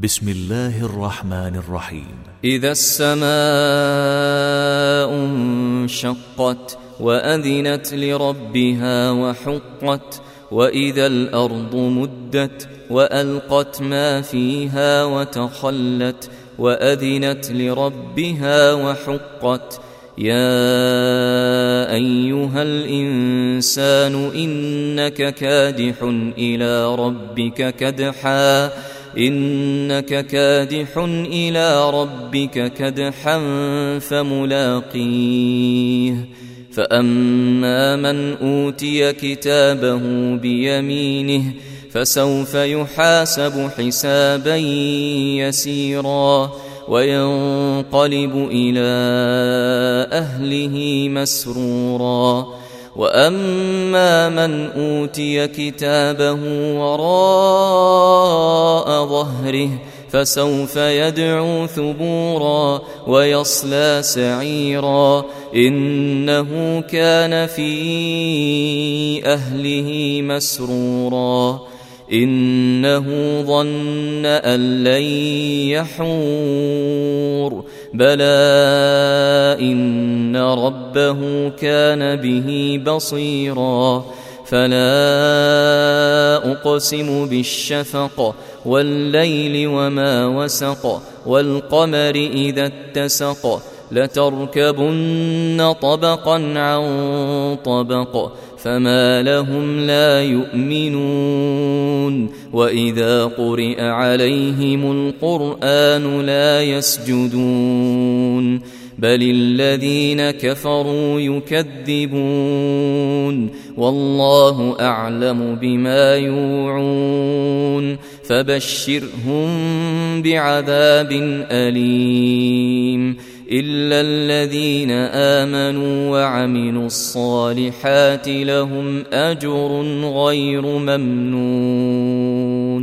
بسم الله الرحمن الرحيم. إذا السماء انشقت وأذنت لربها وحقت وإذا الأرض مدت وألقت ما فيها وتخلت وأذنت لربها وحقت يا أيها الإنسان إنك كادح إلى ربك كدحا فملاقيه فأما من أوتي كتابه بيمينه فسوف يحاسب حسابا يسيرا وينقلب إلى أهله مسرورا وأما من أوتي كتابه وراء ظهره فسوف يدعو ثبورا ويصلى سعيرا إنه كان في أهله مسرورا إنه ظن أن لن يحور بلى إن ربه كان به بصيرا فلا أقسم بالشفق والليل وما وسق والقمر إذا اتسق لتركبن طبقا عن طبق فما لهم لا يؤمنون وإذا قرئ عليهم القرآن لا يسجدون بل الذين كفروا يكذبون والله أعلم بما يوعون فبشرهم بعذاب أليم إلا الذين آمنوا وعملوا الصالحات لهم أجر غير ممنون.